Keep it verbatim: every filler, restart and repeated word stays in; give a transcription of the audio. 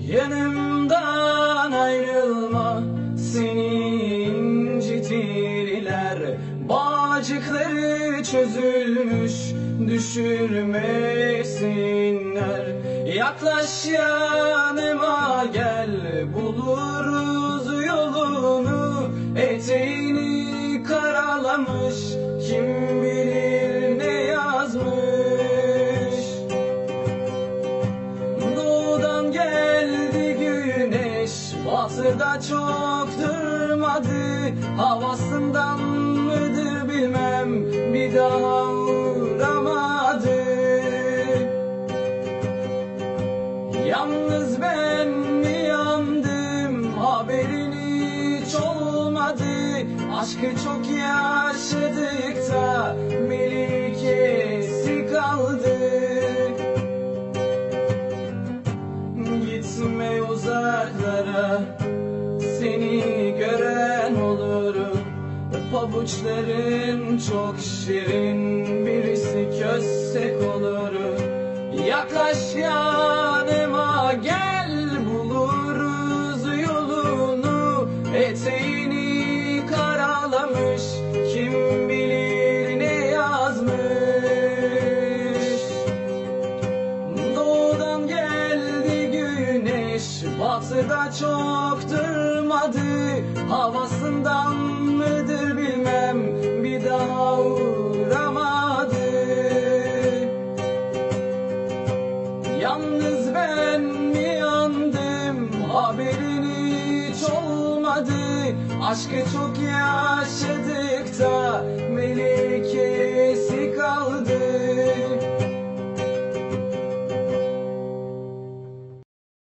Yanımdan ayrılma, seni incitirler. Bağcıkları çözülmüş, düşürmesinler. Yaklaş yanıma gel, buluruz yolunu. Eteğini karalamış, kim bilir ne yazmış. Doğudan geldi güneş, batıda çok durmadı. Havasından mıdır bilmem, bir daha uğramadı. Yalnız ben mi yandım, haberin hiç olmadı. Aşkı çok yaşadık da melikesi kaldı. Gitme uzaklara, seni gören olur. Pabuçların çok şirin, birisi köstek olur. Yaklaş yanıma gel, buluruz yolunu. Eteğini karalamış, kim bilir ne yazmış. Doğudan geldi güneş, batıda çok durmadı. Havasından mıdır bilmem, bir daha uğramadı. Yalnız ben mi yandım, haberin hiç olmadı. Aşkı çok ya